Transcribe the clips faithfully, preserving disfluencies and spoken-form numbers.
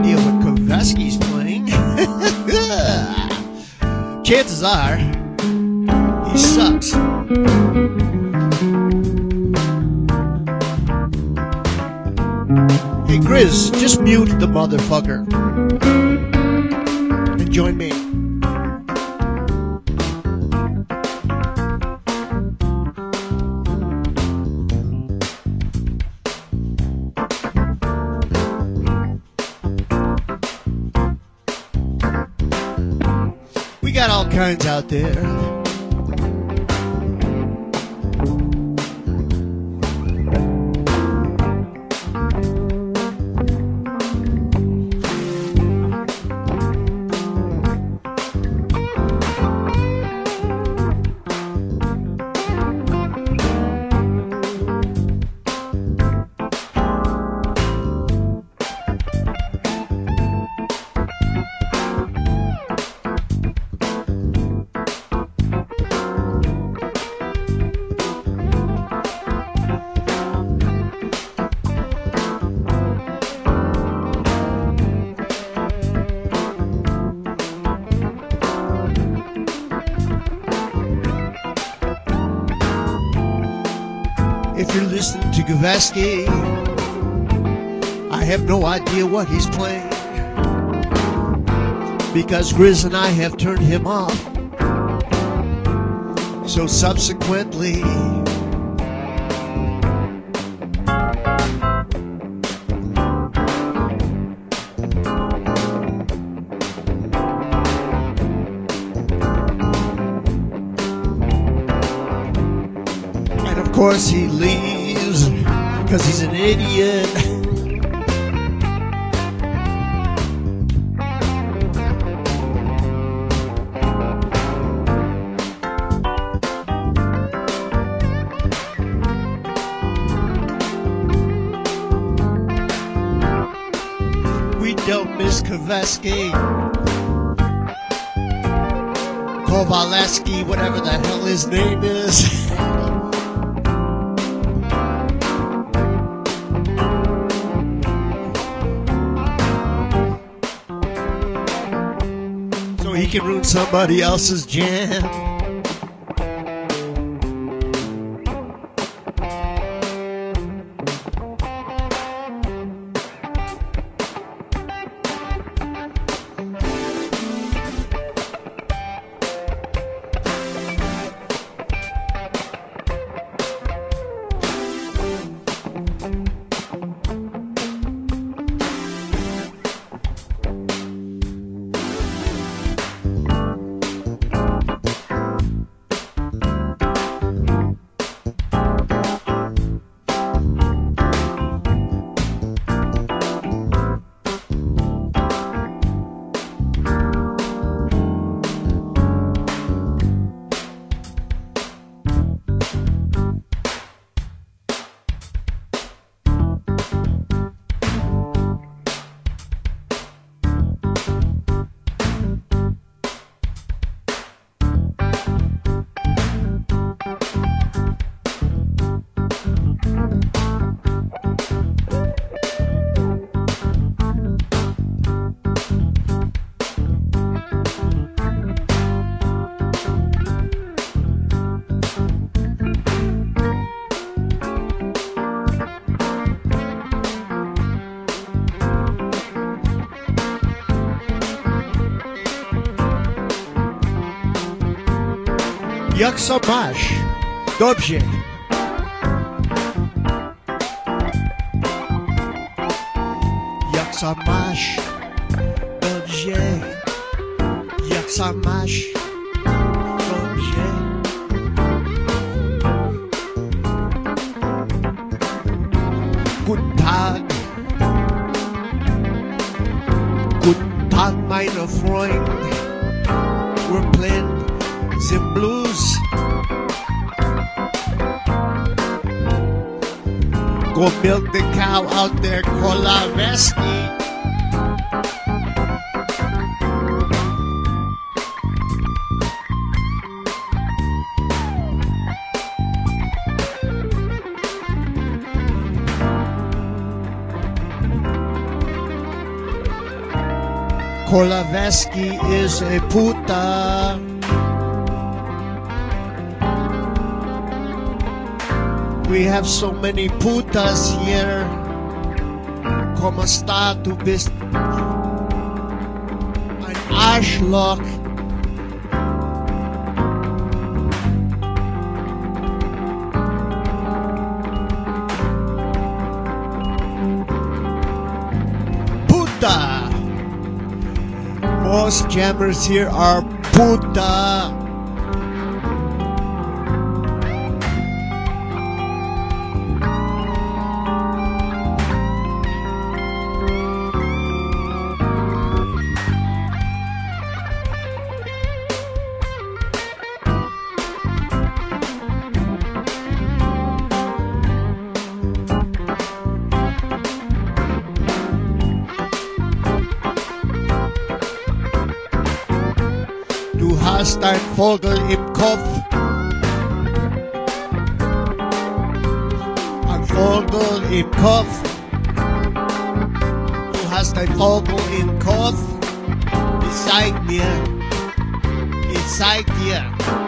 idea what Kowalski's playing. Chances are, he sucks. Hey Grizz, just mute the motherfucker and join me. We got all kinds out there. If you're listening to Kowalski, I have no idea what he's playing, because Grizz and I have turned him off. So subsequently, of course he leaves because he's an idiot. We don't miss Kowalski, Kowalski, whatever the hell his name is. He can ruin somebody else's jam. Jak se máš? Dobře. Jak se máš? Dobře. Jak se máš? Dobře. Guten Tag. Guten Tag, meine Freunde. We're playing the blues. Go milk the cow out there, Kowalski. Kolaveski is a puta. We have so many putas here. ¿Cómo está tu bis? Ein Arschloch. Puta. Most jammers here are puta. Du hast ein Vogel im Kopf. Ein Vogel im Kopf. Du hast ein Vogel im Kopf. Ich zeig dir. Ich zeig dir.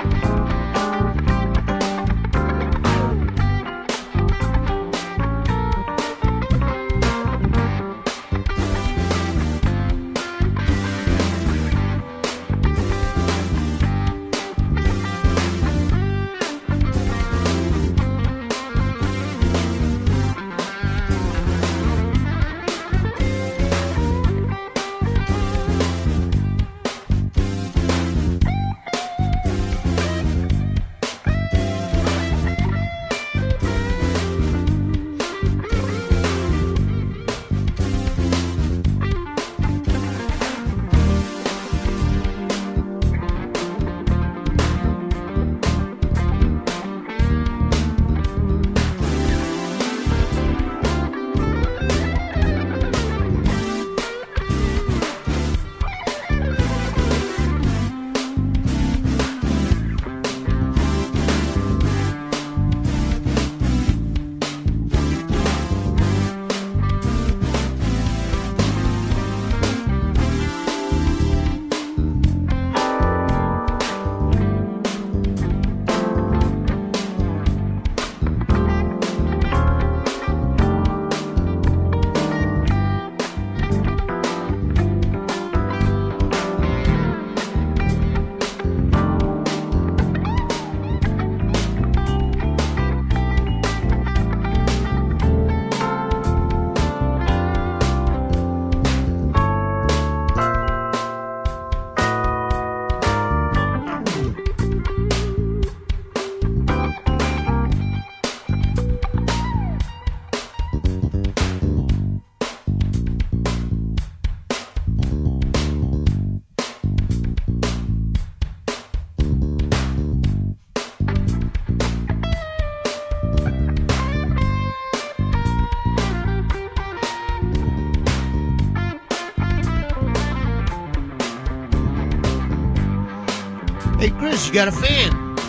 Hey Chris, you got a fan?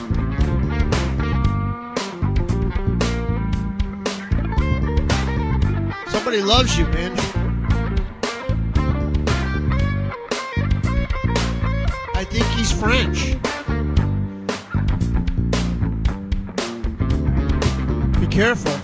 Somebody loves you, man. I think he's French. Be careful.